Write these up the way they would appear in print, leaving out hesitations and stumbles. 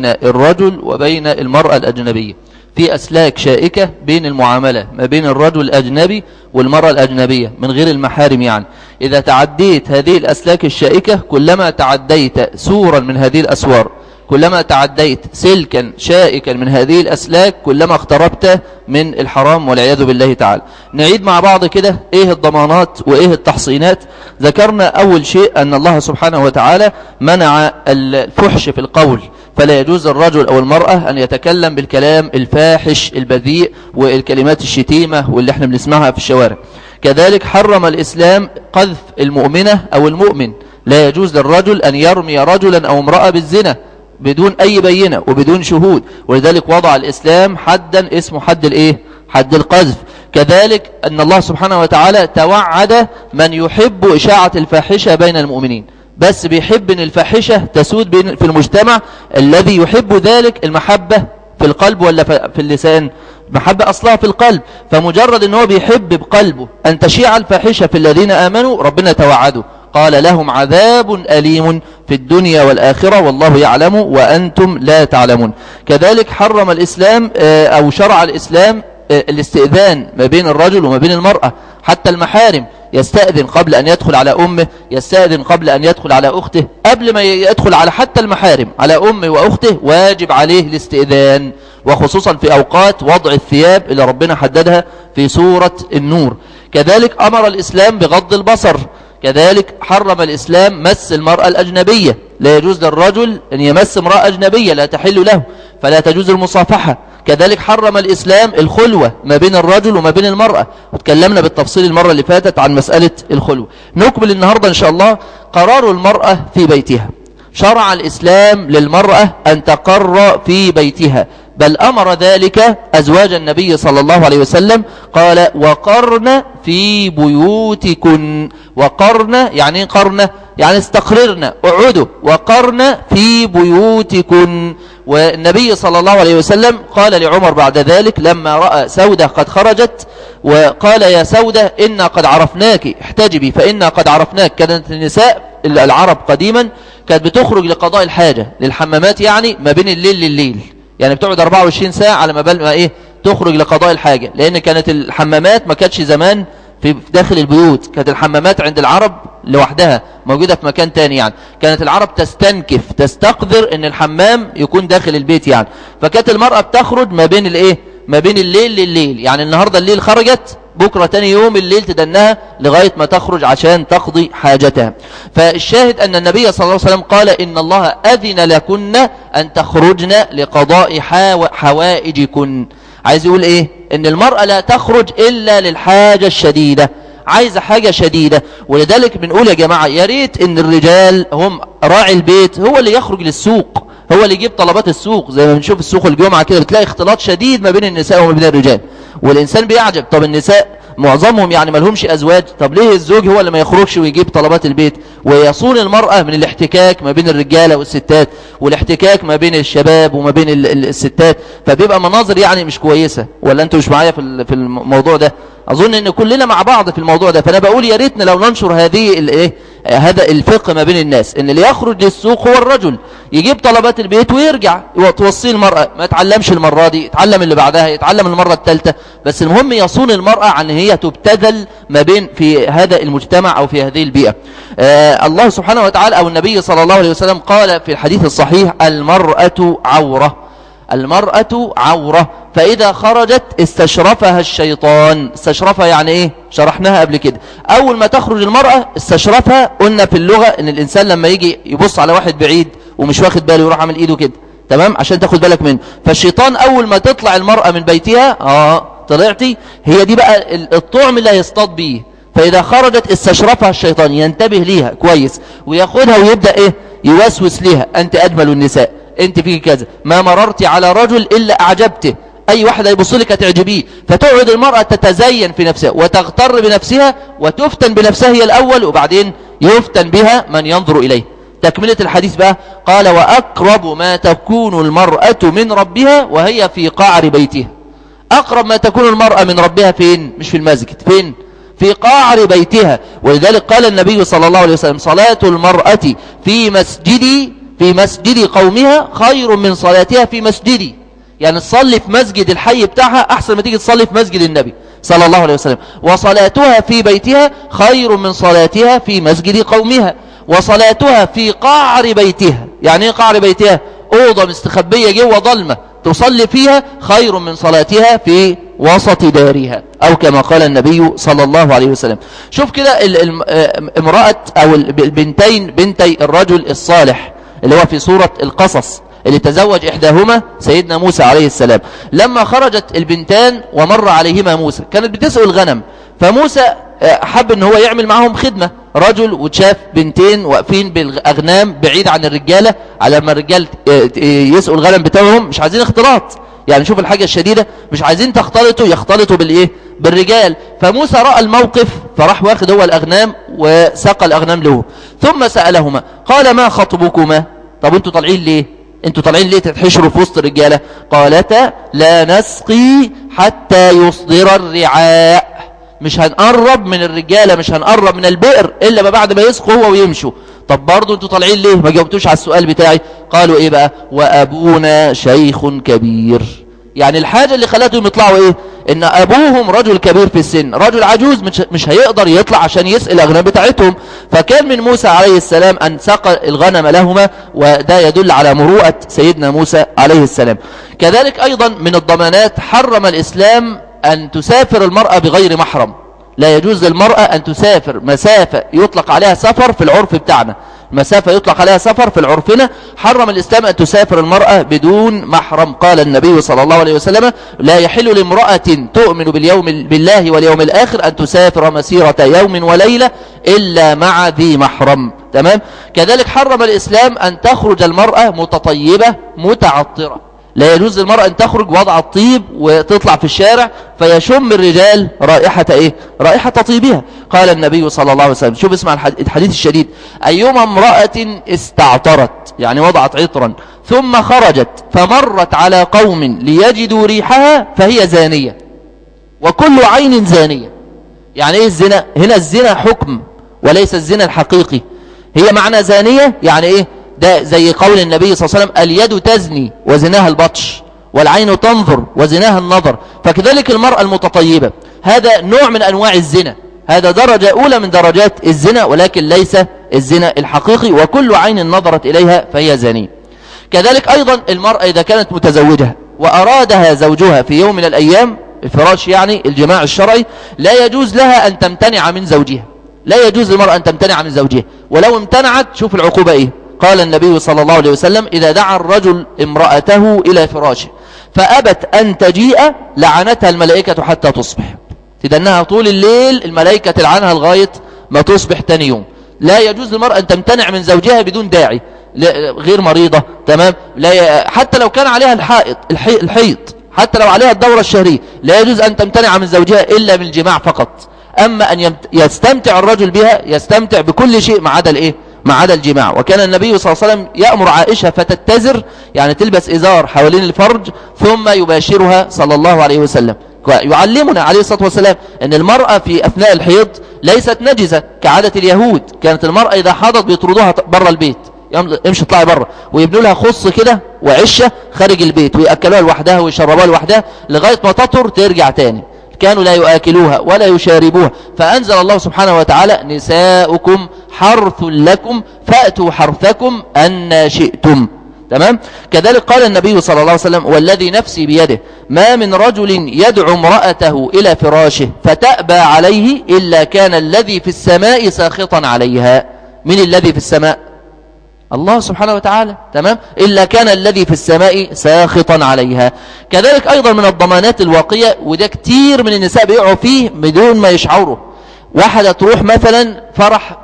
الرجل وبين المرأة الأجنبية، في أسلاك شائكة بين المعاملة ما بين الرجل الأجنبي والمرأة الأجنبية من غير المحارم. يعني إذا تعديت هذه الأسلاك الشائكة، كلما تعديت سورا من هذه الأسوار، كلما تعديت سلكا شائكا من هذه الأسلاك، كلما اقتربت من الحرام والعياذ بالله تعالى. نعيد مع بعض كده ايه الضمانات وايه التحصينات. ذكرنا أول شيء أن الله سبحانه وتعالى منع الفحش في القول، فلا يجوز الرجل أو المرأة أن يتكلم بالكلام الفاحش البذيء والكلمات الشتيمة واللي احنا بنسمعها في الشوارع. كذلك حرم الإسلام قذف المؤمنة أو المؤمن، لا يجوز للرجل أن يرمي رجلا أو امرأة بالزنا بدون أي بينة وبدون شهود، ولذلك وضع الإسلام حدا اسمه حد الإيه؟ حد القذف. كذلك أن الله سبحانه وتعالى توعد من يحب إشاعة الفاحشة بين المؤمنين، بس بيحب أن الفاحشة تسود في المجتمع. الذي يحب ذلك المحبة في القلب ولا في اللسان؟ محبة أصلها في القلب، فمجرد أنه بيحب بقلبه أن تشيع الفاحشة في الذين آمنوا، ربنا توعده قال لهم عذاب أليم في الدنيا والآخرة والله يعلم وأنتم لا تعلمون. كذلك حرم الإسلام أو شرع الإسلام الاستئذان ما بين الرجل وما بين المرأة، حتى المحارم يستأذن قبل أن يدخل على أمه، يستأذن قبل أن يدخل على أخته، قبل ما يدخل على حتى المحارم على أمه وأخته واجب عليه الاستئذان، وخصوصا في أوقات وضع الثياب اللي ربنا حددها في سورة النور. كذلك أمر الإسلام بغض البصر. كذلك حرم الإسلام مس المرأة الأجنبية، لا يجوز للرجل أن يمس امرأة أجنبية لا تحل له، فلا تجوز المصافحة. كذلك حرم الإسلام الخلوة ما بين الرجل وما بين المرأة، وتكلمنا بالتفصيل المرة اللي فاتت عن مسألة الخلوة. نكمل النهاردة إن شاء الله قرار المرأة في بيتها. شرع الإسلام للمرأة أن تقر في بيتها، بل أمر ذلك أزواج النبي صلى الله عليه وسلم، قال وقرن في بيوتكن. وقرن يعني قرن يعني استقررن، اقعدوا، وقرن في بيوتكن. والنبي صلى الله عليه وسلم قال لعمر بعد ذلك لما رأى سودة قد خرجت، وقال يا سودة إنا قد عرفناك احتجبي فإنا قد عرفناك. كانت النساء العرب قديما كانت بتخرج لقضاء الحاجة للحمامات، يعني ما بين الليل لليل، يعني بتقعد 24 ساعة على ما بال ما ايه تخرج لقضاء الحاجة، لأن كانت الحمامات ما كانتش زمان في داخل البيوت، كانت الحمامات عند العرب لوحدها موجودة في مكان تاني. يعني كانت العرب تستنكف تستقذر ان الحمام يكون داخل البيت، يعني فكانت المرأة بتخرج ما بين الايه ما بين الليل لليل، يعني النهاردة الليل خرجت، بكرة تاني يوم الليل تدنها لغاية ما تخرج عشان تقضي حاجتها. فالشاهد أن النبي صلى الله عليه وسلم قال إن الله أذن لكن أن تخرجن لقضاء حوائجكن. عايز يقول إيه؟ إن المرأة لا تخرج إلا للحاجة الشديدة، عايزة حاجة شديدة. ولذلك بنقول يا جماعة يا ريت إن الرجال هم راعي البيت، هو اللي يخرج للسوق، هو اللي يجيب طلبات السوق. زي ما بنشوف السوق الجمعة كده بتلاقي اختلاط شديد ما بين النساء وما بين الرجال، والإنسان بيعجب، طب النساء معظمهم يعني ما لهمش أزواج، طب ليه الزوج هو اللي ما يخرجش ويجيب طلبات البيت ويصون المرأة من الاحتكاك ما بين الرجالة والستات، والاحتكاك ما بين الشباب وما بين الستات، فبيبقى مناظر يعني مش كويسة. ولا انتوا مش معايا في الموضوع ده؟ أظن ان كلنا مع بعض في الموضوع ده. فأنا بقول يا ريتنا لو ننشر هذا الفقه ما بين الناس، ان اللي يخرج للسوق هو الرجل، يجيب طلبات البيت ويرجع توصيه المرأة، ما يتعلمش المرة دي، يتعلم اللي بعدها، يتعلم المرة الثالثة، بس المهم يصون المرأة عن هي تبتذل ما بين في هذا المجتمع أو في هذه البيئة. الله سبحانه وتعالى أو النبي صلى الله عليه وسلم قال في الحديث الصحيح المرأة عورة، المرأة عورة، فإذا خرجت استشرفها الشيطان. استشرفها يعني إيه؟ شرحناها قبل كده. أول ما تخرج المرأة استشرفها، قلنا في اللغة إن الإنسان لما يجي يبص على واحد بعيد ومش واخد باله يروح عامل إيده كده، تمام، عشان تاخد بالك منه. فالشيطان أول ما تطلع المرأة من بيتها طلعتي، هي دي بقى الطعم اللي هيصطاد بيه. فإذا خرجت استشرفها الشيطان، ينتبه ليها كويس وياخدها ويبدأ إيه يوسوس ليها، أنت أجمل النساء، انت فيك كذا، ما مررت على رجل إلا أعجبته، أي واحد هيبص لك هتعجبيه. فتقعد المرأة تتزين في نفسها وتغتر بنفسها وتفتن بنفسها هي الأول، وبعدين يفتن بها من ينظر إليه. تكملة الحديث بقى قال وأقرب ما تكون المرأة من ربها وهي في قعر بيتها. أقرب ما تكون المرأة من ربها فين؟ مش في المسجد، فين؟ في قعر بيتها. ولذلك قال النبي صلى الله عليه وسلم صلاة المرأة في في مسجد قومها خير من صلاتها في مسجدي. يعني تصلي في مسجد الحي بتاعها أحسن ما تيجي تصلي في مسجد النبي صلى الله عليه وسلم. وصلاتها في بيتها خير من صلاتها في مسجد قومها. وصلاتها في قعر بيتها. يعني ايه قعر بيتها؟ أوضة مستخبية جوه ضلمة تصلي فيها خير من صلاتها في وسط دارها، أو كما قال النبي صلى الله عليه وسلم. شوف كده امرأة أو البنتين بنتي الرجل الصالح اللي هو في سورة القصص اللي تزوج إحداهما سيدنا موسى عليه السلام. لما خرجت البنتان ومر عليهما موسى كانت بتسأل الغنم، فموسى حب ان هو يعمل معهم خدمة. رجل وشاف بنتين واقفين بالأغنام بعيد عن الرجالة، على ما الرجال يسأل الغنم بتاعهم مش عايزين اختلاط. يعني شوف الحاجة الشديدة، مش عايزين يختلطوا بالايه؟ بالرجال. فموسى رأى الموقف فراح واخد هو الأغنام وساق الأغنام له، ثم سألهما قال ما خطبكما؟ طب انتوا طالعين ليه تتحشروا في وسط الرجالة؟ قالتا لا نسقي حتى يصدر الرعاء. مش هنقرب من الرجالة، مش هنقرب من البئر إلا ما بعد ما يسقوا هو ويمشوا. طب برضو انتوا طالعين ليه؟ ما جاوبتوش على السؤال بتاعي. قالوا ايه بقى؟ وأبونا شيخ كبير. يعني الحاجة اللي خلتهم يطلعوا ايه؟ ان ابوهم رجل كبير في السن، رجل عجوز مش هيقدر يطلع عشان يسقي الأغنام بتاعتهم. فكان من موسى عليه السلام ان سقى الغنم لهما، وده يدل على مروءة سيدنا موسى عليه السلام. كذلك ايضا من الضمانات حرم الاسلام ان تسافر المرأة بغير محرم. لا يجوز للمرأة ان تسافر مسافة يطلق عليها سفر في العرف بتاعنا، مسافة يطلق عليها سفر في العرفنا. حرم الإسلام أن تسافر المرأة بدون محرم. قال النبي صلى الله عليه وسلم لا يحل لامرأة تؤمن بالله واليوم الآخر أن تسافر مسيرة يوم وليلة إلا مع ذي محرم. تمام. كذلك حرم الإسلام أن تخرج المرأة متطيبة متعطرة. لا يجوز للمرأة أن تخرج وضع الطيب وتطلع في الشارع فيشم الرجال رائحة إيه؟ رائحة طيبها. قال النبي صلى الله عليه وسلم، شوف اسمع الحديث الشديد، أيما امرأة استعطرت يعني وضعت عطرا ثم خرجت فمرت على قوم ليجدوا ريحها فهي زانية، وكل عين زانية. يعني إيه الزنا؟ هنا الزنا حكم وليس الزنا الحقيقي. هي معنى زانية يعني إيه؟ ده زي قول النبي صلى الله عليه وسلم اليد تزني وزناها البطش، والعين تنظر وزناها النظر. فكذلك المرأة المتطيبة هذا نوع من أنواع الزنا، هذا درجة أولى من درجات الزنا ولكن ليس الزنا الحقيقي، وكل عين نظرت إليها فهي زانية. كذلك أيضا المرأة إذا كانت متزوجة وأرادها زوجها في يوم من الأيام الفراش يعني الجماع الشرعي، لا يجوز لها أن تمتنع من زوجها. لا يجوز للمرأة أن تمتنع من زوجها، ولو امتنعت شوف العقوبة إيه. قال النبي صلى الله عليه وسلم إذا دعا الرجل امرأته إلى فراشه فأبت أن تجيء لعنتها الملائكة حتى تصبح. تدنها طول الليل الملائكة تلعنها لغاية ما تصبح تاني يوم. لا يجوز للمرأة أن تمتنع من زوجها بدون داعي، غير مريضة. تمام. لا حتى لو كان عليها الحيض، حتى لو عليها الدورة الشهرية لا يجوز أن تمتنع من زوجها إلا من الجماع فقط. أما أن يستمتع الرجل بها يستمتع بكل شيء ما عدا الإيه؟ ما عدا الجماع. وكان النبي صلى الله عليه وسلم يأمر عائشة فتتزر يعني تلبس إزار حوالين الفرج ثم يباشرها صلى الله عليه وسلم. يعلمنا عليه الصلاة والسلام أن المرأة في أثناء الحيض ليست نجسة كعادة اليهود. كانت المرأة إذا حاضت بيطردوها برا البيت، امشي اطلعي برا، ويبنوا لها خص كده وعشة خارج البيت ويأكلوها لوحدها ويشربوها لوحدها لغاية ما تطهر ترجع تاني. كانوا لا يؤكلوها ولا يشاربوها. فأنزل الله سبحانه وتعالى نساؤكم حرث لكم فأتوا حرثكم أن شئتم. تمام. كذلك قال النبي صلى الله عليه وسلم والذي نفسي بيده ما من رجل يدعو امرأته إلى فراشه فتأبى عليه إلا كان الذي في السماء ساخطا عليها. من الذي في السماء؟ الله سبحانه وتعالى. تمام. إلا كان الذي في السماء ساخطا عليها. كذلك أيضا من الضمانات الواقية، وده كتير من النساء بيقعوا فيه بدون ما يشعروا، واحدة تروح مثلا فرح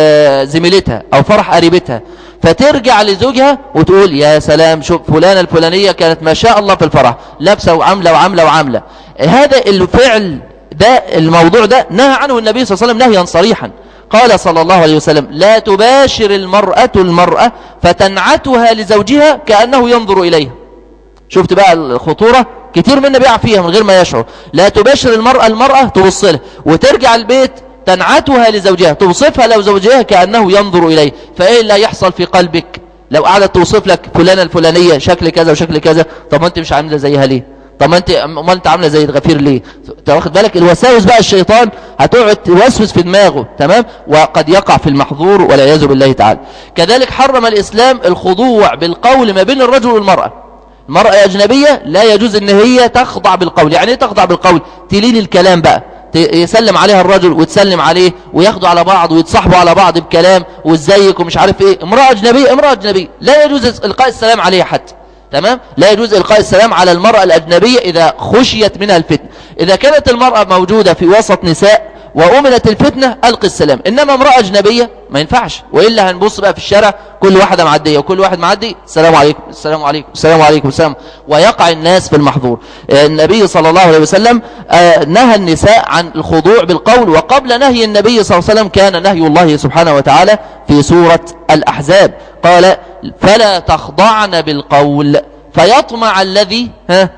زميلتها أو فرح قريبتها فترجع لزوجها وتقول يا سلام شوف فلانة الفلانية كانت ما شاء الله في الفرح لابسة وعاملة وعاملة وعاملة. هذا الفعل ده الموضوع ده نهى عنه النبي صلى الله عليه وسلم نهيا صريحا. قال صلى الله عليه وسلم لا تباشر المرأة فتنعتها لزوجها كأنه ينظر إليها. شفت بقى الخطورة؟ كتير منا بيقع فيها من غير ما يشعر. لا تباشر المرأة تبص لها وترجع البيت تنعتها لزوجها توصفها لو زوجها كأنه ينظر إليه. فإيه اللي يحصل في قلبك؟ لو قعدت توصف لك فلانة الفلانية شكل كذا وشكل كذا، طب ما انت مش عاملة زيها ليه؟ طب ما انت عاملة زي الغفير ليه؟ تاخد بالك الوساوس بقى الشيطان هتقعد توسوس في دماغه، تمام؟ وقد يقع في المحظور والعياذ بالله تعالى. كذلك حرم الإسلام الخضوع بالقول ما بين الرجل والمرأة. المرأة أجنبية لا يجوز ان هي تخضع بالقول. يعني ايه تخضع بالقول؟ تلين الكلام بقى، يسلم عليها الرجل وتسلم عليه وياخدوا على بعض ويتصاحبوا على بعض بكلام وازيك ومش عارف ايه. امرأة أجنبية، امرأة أجنبية لا يجوز إلقاء السلام عليها حتى، تمام؟ لا يجوز إلقاء السلام على المرأة الأجنبية إذا خشيت منها الفتنة. إذا كانت المرأة موجودة في وسط نساء وأمنت الفتنة ألقي السلام، إنما امرأة أجنبية ما ينفعش، وإلا هنبص بقى في الشارع كل واحدة معدية وكل واحد معدي السلام عليكم السلام عليكم السلام عليكم السلام، ويقع الناس في المحظور. النبي صلى الله عليه وسلم نهى النساء عن الخضوع بالقول، وقبل نهي النبي صلى الله عليه وسلم كان نهي الله سبحانه وتعالى في سورة الأحزاب، قال فلا تخضعن بالقول فيطمع الذي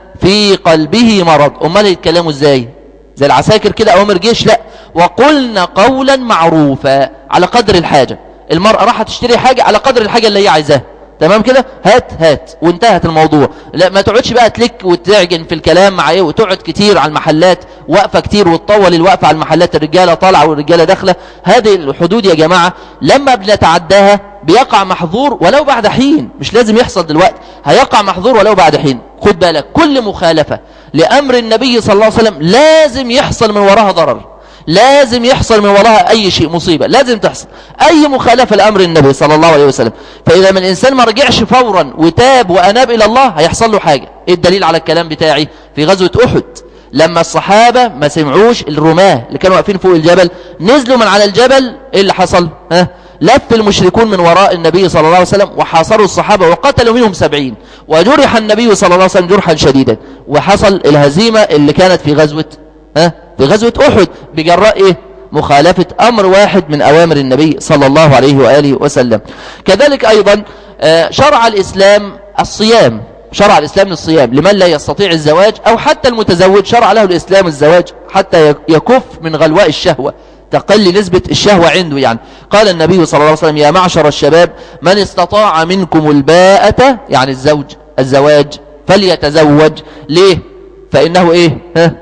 في قلبه مرض. أمال يتكلموا ازاي؟ زي العساكر كده أوامر جيش؟ لا، وقلنا قولا معروفا على قدر الحاجة. المرأة راح تشتري حاجة على قدر الحاجة اللي هي عايزاها، تمام كده؟ هات وانتهت الموضوع. لا، ما تقعدش بقى تلك وتعجن في الكلام مع ايه، وتقعد كتير على المحلات وقفة كتير وتطول الوقفة على المحلات، الرجالة طالعة والرجالة داخلة. هذه الحدود يا جماعة لما بنتعداها بيقع محظور ولو بعد حين، مش لازم يحصل دلوقتي، هيقع محظور ولو بعد حين. خد بالك كل مخالفة لأمر النبي صلى الله عليه وسلم لازم يحصل من وراها ضرر، لازم يحصل من وراها أي شيء، مصيبة لازم تحصل أي مخالفة لأمر النبي صلى الله عليه وسلم. فإذا من الإنسان ما رجعش فورا وتاب وأناب إلى الله هيحصل له حاجة. إيه الدليل على الكلام بتاعي؟ في غزوة أحد لما الصحابة ما سمعوش الرماة اللي كانوا واقفين فوق الجبل نزلوا من على الجبل، إيه اللي حصل؟ لف المشركون من وراء النبي صلى الله عليه وسلم وحاصروا الصحابة وقتلوا منهم 70، وجرح النبي صلى الله عليه وسلم جرحا شديدا، وحصل الهزيمة اللي كانت في غزوة أحد بجراء إيه؟ مخالفة أمر واحد من أوامر النبي صلى الله عليه وآله وسلم. كذلك أيضا شرع الإسلام الصيام، شرع الإسلام الصيام لمن لا يستطيع الزواج أو حتى المتزوج، شرع له الإسلام الزواج حتى يكف من غلواء الشهوة، تقل نسبة الشهوة عنده. يعني قال النبي صلى الله عليه وسلم يا معشر الشباب من استطاع منكم الباءة، يعني الزواج فليتزوج. ليه؟ فإنه إيه؟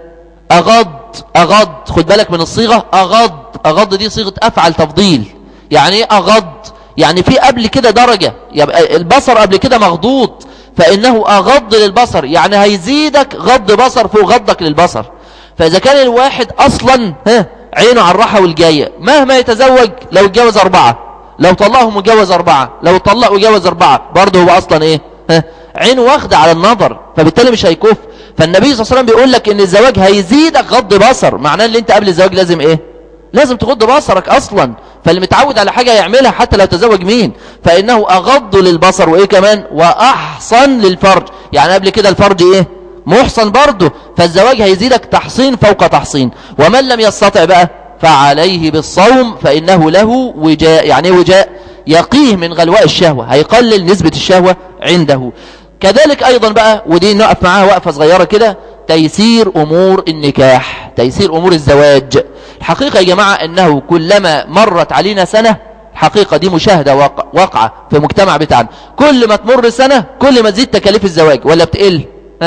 أغض. خد بالك من الصيغة، أغض دي صيغة أفعل تفضيل. يعني إيه أغض؟ يعني في قبل كده درجة، يبقى البصر قبل كده مغضوض، فإنه أغض للبصر، يعني هيزيدك غض بصر فوق غضك للبصر. فإذا كان الواحد أصلا عينه على الراحة والجاية، مهما يتزوج لو اتجوز 4، لو طلقهم وجوز 4، لو طلق وجوز 4، برضه هو أصلا إيه؟ عينه واخدة على النظر، فبالتالي مش هيكف. فالنبي صلى الله عليه وسلم بيقول لك ان الزواج هيزيدك غض بصر، معناه ان انت قبل الزواج لازم ايه؟ لازم تغض بصرك اصلا. فاللي متعود على حاجة يعملها حتى لو تزوج مين، فانه اغض للبصر وايه كمان واحصن للفرج. يعني قبل كده الفرج ايه؟ محصن برضه. فالزواج هيزيدك تحصين فوق تحصين. ومن لم يستطع بقى فعليه بالصوم فانه له وجاء. يعني ايه وجاء؟ يقيه من غلواء الشهوة، هيقلل نسبة الشهوة عنده. كذلك أيضا بقى، ودي نقف معاها وقفة صغيرة كده، تيسير أمور النكاح، تيسير أمور الزواج. الحقيقة يا جماعة أنه كلما مرت علينا سنة، الحقيقة دي مشاهدة واقعة في المجتمع بتاعنا، كل ما تمر سنة كل ما تزيد تكاليف الزواج ولا بتقل؟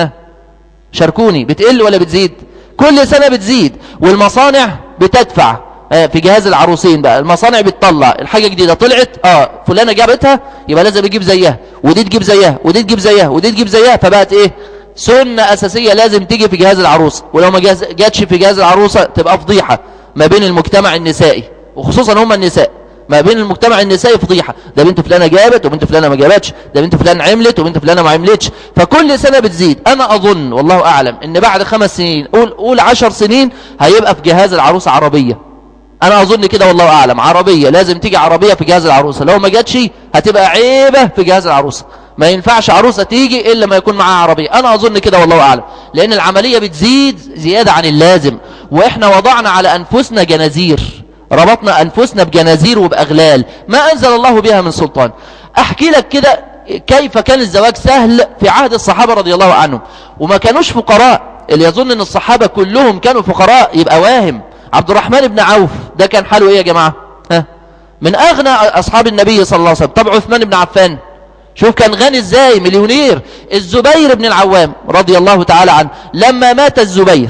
شاركوني، بتقل ولا بتزيد؟ كل سنة بتزيد. والمصانع بتدفع في جهاز العروسين بقى، المصانع بتطلع الحاجة جديدة طلعت، فلانة جابتها يبقى لازم يجيب زيها، ودي تجيب زيها، ودي تجيب زيها، ودي تجيب زيها، فبقت ايه؟ سنة أساسية لازم تيجي في جهاز العروس، ولو ما جاتش في جهاز العروسة تبقى فضيحة ما بين المجتمع النسائي، وخصوصا هم النساء، ما بين المجتمع النسائي فضيحة. ده بنت فلانة جابت وبنت فلانة ما جابتش، ده بنت فلانة عملت وبنت فلانة ما عملتش. فكل سنة بتزيد. أنا أظن والله أعلم إن بعد 5 سنين قول 10 سنين هيبقى في جهاز العروسة عربية. أنا أظن كده والله أعلم، عربية، لازم تيجي عربية في جهاز العروسة، لو ما جاتش هتبقى عيبة في جهاز العروسة. ما ينفعش عروسة تيجي إلا ما يكون معها عربية. أنا أظن كده والله أعلم، لأن العملية بتزيد زيادة عن اللازم، وإحنا وضعنا على أنفسنا جنازير، ربطنا أنفسنا بجنازير وبأغلال ما أنزل الله بها من سلطان. أحكي لك كده كيف كان الزواج سهل في عهد الصحابة رضي الله عنهم، وما كانوش فقراء. اللي يظن أن الصحابة كلهم كانوا فقراء يبقى واهم. عبد الرحمن بن عوف ده كان حاله إيه يا جماعة؟ من أغنى أصحاب النبي صلى الله عليه وسلم. طب عثمان بن عفان شوف كان غني ازاي، مليونير. الزبير بن العوام رضي الله تعالى عنه لما مات الزبير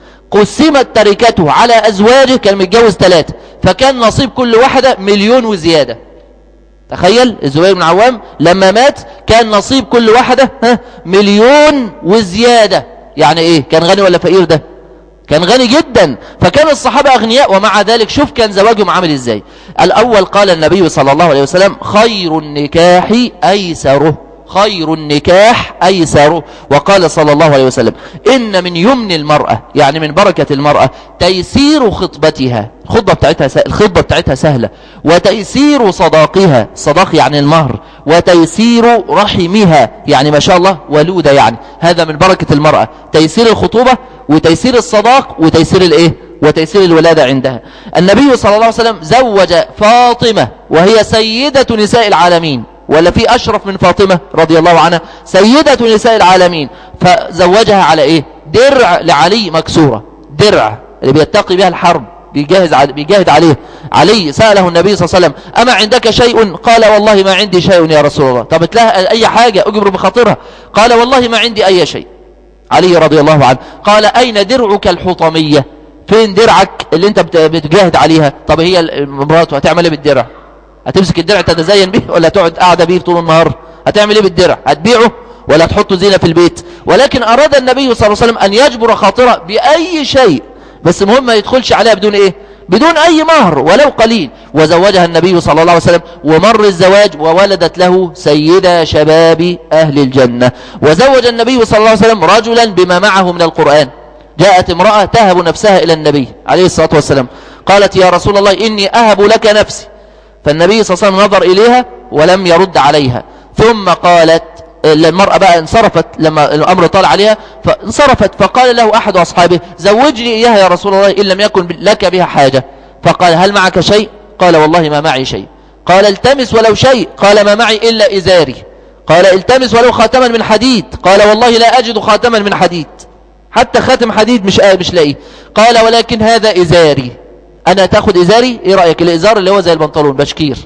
قسمت تركته على أزواجه، كان متجوز 3، فكان نصيب كل واحدة 1,000,000 وزيادة. تخيل الزبير بن العوام لما مات كان نصيب كل واحدة 1,000,000 وزيادة. يعني ايه، كان غني ولا فقير؟ ده كان غني جدا. فكان الصحابة أغنياء، ومع ذلك شوف كان زواجهم عامل ازاي. الأول قال النبي صلى الله عليه وسلم خير النكاح أيسره، خير النكاح أيسره. وقال صلى الله عليه وسلم إن من يمن المرأة، يعني من بركة المرأة، تيسير خطبتها، الخطبة بتاعتها سهلة، وتيسير صداقها، الصداق يعني المهر، وتيسير رحمها، يعني ما شاء الله ولودة، يعني هذا من بركة المرأة، تيسير الخطوبة وتيسير الصداق وتيسير الايه، وتيسير الولادة عندها. النبي صلى الله عليه وسلم زوج فاطمة وهي سيدة نساء العالمين، ولا في أشرف من فاطمة رضي الله عنها، سيدة نساء العالمين، فزوجها على ايه، درع لعلي مكسورة، درع اللي بيتقي بها الحرب، بيجاهد عليه. علي سأله النبي صلى الله عليه وسلم أما عندك شيء؟ قال والله ما عندي شيء يا رسول الله. طب تلاها أي حاجة أجبر بخاطرها؟ قال والله ما عندي أي شيء. علي رضي الله عنه قال أين درعك الحطمية؟ فين درعك اللي انت بتجاهد عليها؟ طب هي المرات هتعمل ايه بالدرع؟ هتمسك الدرع تتزين به ولا تقعد قاعدة به طول النهار؟ هتعمل ايه بالدرع؟ هتبيعه ولا تحطه زينة في البيت؟ ولكن أراد النبي صلى الله عليه وسلم أن يجبر خاطره بأي شيء، بس المهم ما يدخلش عليها بدون ايه، بدون أي مهر ولو قليل. وزوجها النبي صلى الله عليه وسلم، ومر الزواج وولدت له سيدة شباب أهل الجنة. وزوج النبي صلى الله عليه وسلم رجلا بما معه من القرآن. جاءت امرأة تهب نفسها إلى النبي عليه الصلاة والسلام، قالت يا رسول الله إني أهب لك نفسي. فالنبي صلى الله عليه وسلم نظر إليها ولم يرد عليها، ثم قالت المرأة بقى انصرفت لما الأمر طال عليها، فانصرفت، فقال له أحد أصحابه زوجني إياها يا رسول الله إن لم يكن لك بها حاجة. فقال هل معك شيء؟ قال والله ما معي شيء. قال التمس ولو شيء. قال ما معي إلا إزاري. قال التمس ولو خاتما من حديد. قال والله لا أجد خاتما من حديد، حتى خاتم حديد مش لاقيه. قال ولكن هذا إزاري، أنا تأخذ إزاري؟ إيه رأيك؟ الإزار اللي هو زي البنطلون، بشكير،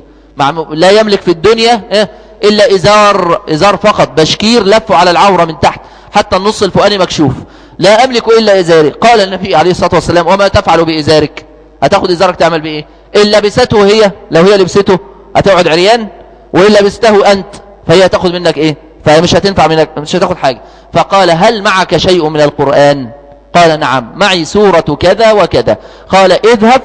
لا يملك في الدنيا إلا إزار فقط، بشكير لفه على العورة من تحت حتى النص الفوقاني مكشوف، لا أملك إلا إزاري. قال النبي عليه الصلاة والسلام وما تفعل بإزارك؟ هتاخد إزارك تعمل بإيه؟ إن لبسته هي، لو هي لبسته هتقعد عريان، وإن لبسته أنت فهي تأخذ منك إيه؟ فهي مش هتنفع منك، مش هتاخد حاجة. فقال هل معك شيء من القرآن؟ قال نعم معي سورة كذا وكذا. قال اذهب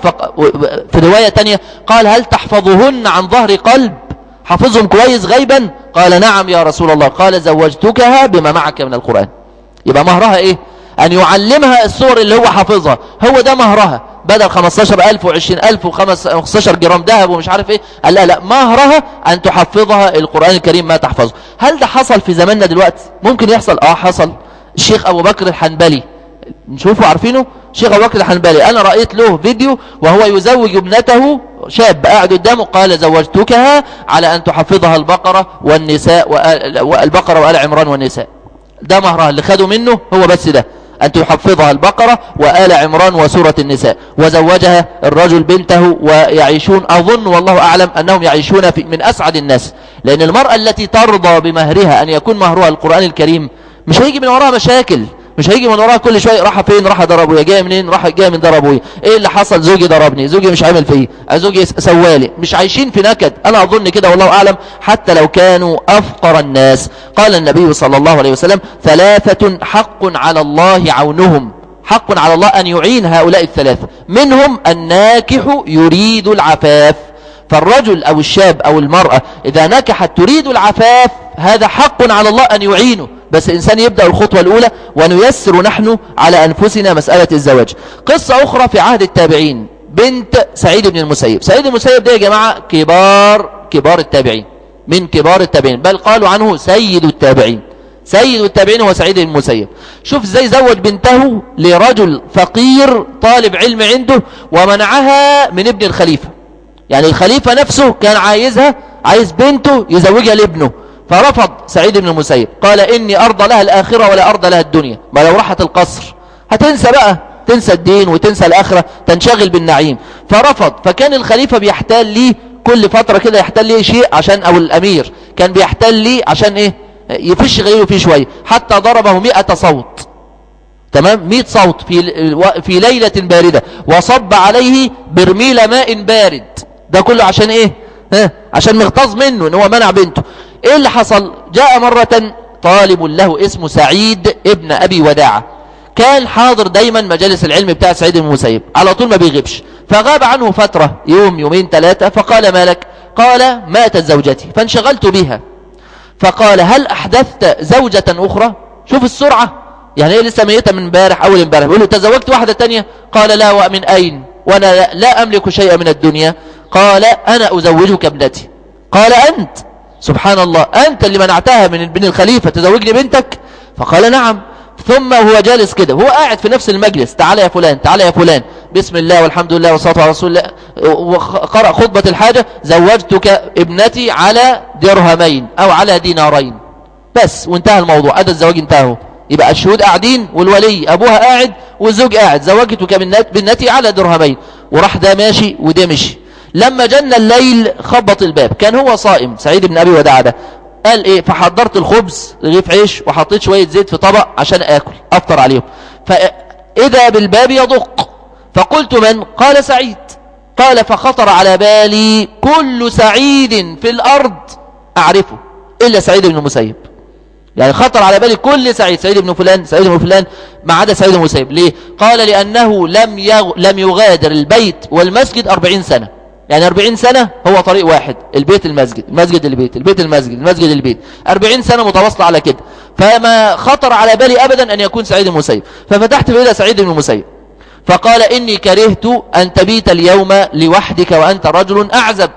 في رواية تانية قال هل تحفظهن عن ظهر قلب؟ حفظهم كويس غيبا؟ قال نعم يا رسول الله. قال زوجتكها بما معك من القرآن. يبقى مهرها ايه؟ ان يعلمها السور اللي هو حافظها، هو ده مهرها، بدل 15,000 و20,000 و15 جرام ذهب ومش عارف ايه. قال لا مهرها ان تحفظها القرآن الكريم ما تحفظه. هل ده حصل في زماننا دلوقتي؟ ممكن يحصل، حصل. الشيخ ابو بكر الحنبلي، نشوفه عارفينه، الشيخ ابو بكر الحنبلي، انا رأيت له فيديو وهو يزوج ابنته، شاب قاعد قدامه، قال زوجتكها على ان تحفظها البقرة والنساء والبقرة وآل عمران والنساء. ده مهرها اللي خدوا منه، هو بس ده، أن تحفظها البقرة وآل عمران وسورة النساء. وزوجها الرجل بنته، ويعيشون أظن والله أعلم أنهم يعيشون من أسعد الناس، لأن المرأة التي ترضى بمهرها أن يكون مهرها القرآن الكريم مش هيجي من وراها مشاكل، مش هيجي من وراها كل شويه راح فين، راح ضرب ابويا، جاي منين، راح جاي من ضرب ابويا، ايه اللي حصل، زوجي ضربني، زوجي مش عامل فيه، زوجي سوالي، مش عايشين في نكد. انا اظن كده والله اعلم، حتى لو كانوا افقر الناس. قال النبي صلى الله عليه وسلم 3 حق على الله عونهم، حق على الله ان يعين هؤلاء الثلاثة، منهم الناكح يريد العفاف. فالرجل او الشاب او المرأة اذا نكحت تريد العفاف، هذا حق على الله ان يعينه، بس الإنسان يبدأ الخطوة الأولى ونيسر نحن على أنفسنا مسألة الزواج. قصة أخرى في عهد التابعين، بنت سعيد بن المسيب. سعيد بن المسيب ده يا جماعة كبار التابعين، من كبار التابعين، بل قالوا عنه سيد التابعين. سيد التابعين هو سعيد بن المسيب. شوف ازاي زوج بنته لرجل فقير طالب علم عنده، ومنعها من ابن الخليفة. يعني الخليفة نفسه كان عايز بنته يزوجها لابنه، فرفض سعيد بن المسيب، قال إني أرضى لها الآخرة ولا أرضى لها الدنيا. ما لو راحت القصر هتنسى بقى، تنسى الدين وتنسى الآخرة، تنشغل بالنعيم. فرفض. فكان الخليفة بيحتال ليه كل فترة كده، يحتال ليه شيء عشان، أو الأمير كان بيحتل عشان ايه؟ يفش غيره فيه شوية، حتى ضربه 100 صوت، تمام، 100 صوت في ليلة باردة، وصب عليه برميل ماء بارد. ده كله عشان ايه؟ عشان مغتاظ منه ان هو منع بنته. ايه اللي حصل؟ جاء مرة طالب له اسمه سعيد ابن ابي وداعة، كان حاضر دايما مجالس العلم بتاع سعيد بن المسيب، على طول ما بيغيبش، فغاب عنه فترة، يوم يومين ثلاثة، فقال ما لك؟ قال ماتت زوجتي فانشغلت بها. فقال هل أحدثت زوجة أخرى؟ شوف السرعة، يعني هي لسه ميتة من امبارح، أول امبارح، بيقول له تزوجت واحدة تانية؟ قال لا، ومن أين؟ وأنا لا أملك شيئا من الدنيا. قال أنا أزوجك ابنتي. قال أنت؟ سبحان الله، أنت اللي منعتها من بن الخليفة تزوجني بنتك؟ فقال نعم. ثم هو جالس كده، هو قاعد في نفس المجلس، تعال يا فلان، تعال يا فلان، بسم الله والحمد لله والصلاة على رسول الله، وقرأ خطبة الحاجة، زوجتك ابنتي على درهمين أو على دينارين، بس، وانتهى الموضوع، هذا الزواج انتهى. يبقى الشهود قاعدين والولي أبوها قاعد والزوج قاعد، زوجتك بنتي على درهمين، وراح ده ماشي وده مشي. لما جن الليل خبط الباب، كان هو صائم سعيد بن أبي وداعة ده، قال ايه؟ فحضرت الخبز رغيف عيش وحطيت شوية زيت في طبق عشان اكل افطر عليهم، فاذا بالباب يدق، فقلت من؟ قال سعيد. قال فخطر على بالي كل سعيد في الارض اعرفه الا سعيد بن المسيب. يعني خطر على بالي كل سعيد، سعيد بن فلان، سعيد بن فلان، ما عدا سعيد بن المسيب. ليه؟ قال لانه لم يغادر البيت والمسجد 40 سنة، يعني 40 سنة هو طريق واحد، البيت المسجد، المسجد البيت، البيت المسجد، المسجد البيت، 40 سنة متواصلة على كده، فما خطر على بالي أبدا أن يكون سعيد المسيب. ففتحت في سعيد بن المسيب، فقال إني كرهت أن تبيت اليوم لوحدك وأنت رجل أعزب.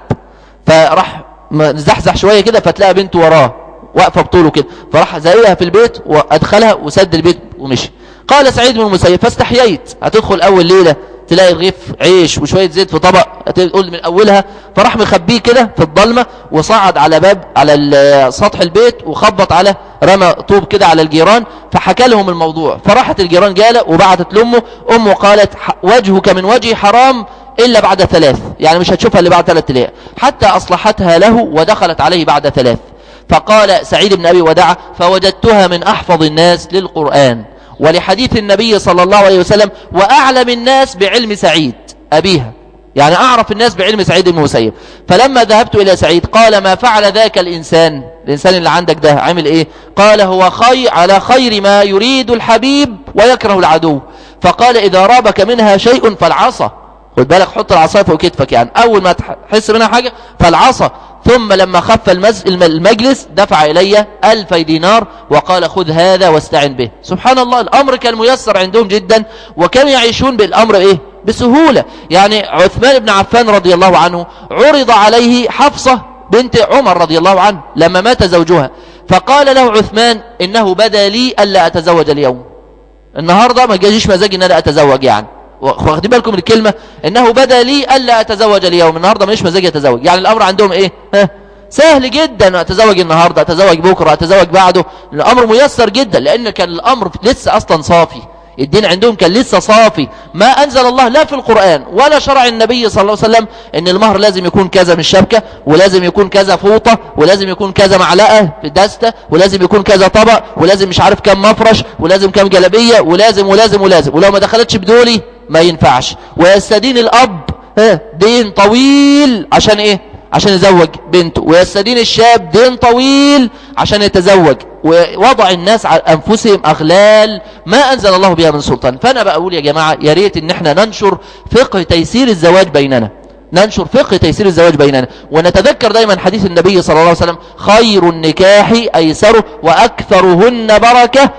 فراح زحزح شوية كده، فتلاقى بنته وراه واقفة بطوله كده، فراح زايها في البيت وأدخلها وسد البيت ومشي. قال سعيد بن المسيب فاستحييت، هتدخل أول ليلة تلاقي رغيف عيش وشوية زيت في طبق، تقول من أولها، فراح مخبيه كده في الضلمة، وصعد على باب على سطح البيت وخبط على، رمى طوب كده على الجيران، فحكى لهم الموضوع. فراحت الجيران جالة وبعتت لأمه، أمه قالت وجهك من وجه حرام إلا بعد 3، يعني مش هتشوفها اللي بعد 3 ليالي، حتى أصلحتها له ودخلت عليه بعد 3. فقال سعيد بن أبي وداعة فوجدتها من أحفظ الناس للقرآن ولحديث النبي صلى الله عليه وسلم، وأعلم الناس بعلم سعيد أبيها، يعني أعرف الناس بعلم سعيد بن المسيب. فلما ذهبت إلى سعيد قال ما فعل ذاك الإنسان اللي عندك ده عمل إيه؟ قال هو على خير ما يريد الحبيب ويكره العدو. فقال إذا رابك منها شيء فالعصا، خد بالك، حط العصا فوق كتفك، يعني أول ما تحس منها حاجة فالعصا. ثم لما خف المجلس دفع إلي 1000 دينار وقال خذ هذا واستعن به. سبحان الله، الأمر كان ميسر عندهم جدا، وكانوا يعيشون بالأمر إيه؟ بسهولة. يعني عثمان بن عفان رضي الله عنه عرض عليه حفصة بنت عمر رضي الله عنه لما مات زوجها، فقال له عثمان إنه بدا لي ألا أتزوج اليوم، النهاردة ما جاجيش مزاجي أن أنا أتزوج، يعني واخدين بالكم من الكلمة، انه بدا لي الا اتزوج اليوم، النهارده مش مزاجي اتزوج، يعني الامر عندهم ايه؟ سهل جدا، اتزوج النهارده، اتزوج بكره، اتزوج بعده، الامر ميسر جدا، لان كان الامر لسه اصلا صافي، الدين عندهم كان لسه صافي، ما انزل الله لا في القرآن ولا شرع النبي صلى الله عليه وسلم ان المهر لازم يكون كذا من الشبكة، ولازم يكون كذا فوطة، ولازم يكون كذا معلقة في دستة، ولازم يكون كذا طبق، ولازم مش عارف كم مفرش، ولازم كم جلبية، ولازم ولازم ولازم، ولو ما دخلتش بدولي ما ينفعش. ويستدين الاب دين طويل عشان ايه؟ عشان يزوج بنته، ويستدين الشاب دين طويل عشان يتزوج، ووضع الناس على أنفسهم أغلال ما أنزل الله بها من سلطان. فأنا بقول يا جماعة يا ريت إن احنا ننشر فقه تيسير الزواج بيننا، ننشر فقه تيسير الزواج بيننا، ونتذكر دايما حديث النبي صلى الله عليه وسلم خير النكاح أيسره وأكثرهن بركة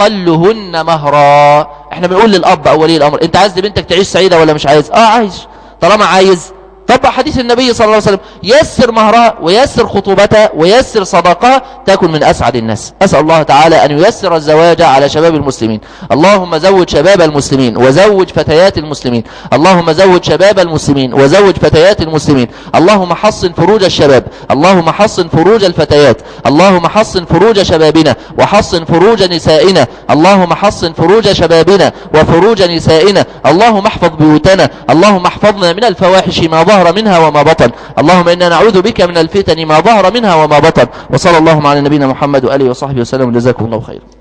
أقلهن مهرا. احنا بنقول للأب أو ولي الأمر انت عايز بنتك تعيش سعيدة ولا مش عايز؟ عايز، طالما عايز طبق حديث النبي صلى الله عليه وسلم، يسر مهرها ويسر خطوبتها ويسر صداقها، تكن من أسعد الناس. أسأل الله تعالى أن ييسر الزواج على شباب المسلمين. اللهم زوج شباب المسلمين وزوج فتيات المسلمين، اللهم زوج شباب المسلمين وزوج فتيات المسلمين، اللهم حصن فروج الشباب، اللهم حصن فروج الفتيات، اللهم حصن فروج شبابنا وحصن فروج نسائنا، اللهم حصن فروج شبابنا وفروج نسائنا، اللهم احفظ بيوتنا، اللهم احفظنا من الفواحش ما ظهر ظهر منها وما بطن. اللهم إنا نعوذ بك من الفتن ما ظهر منها وما بطن. وصلى الله على نبينا محمد وآله وصحبه وسلم. جزاكم الله خيرا.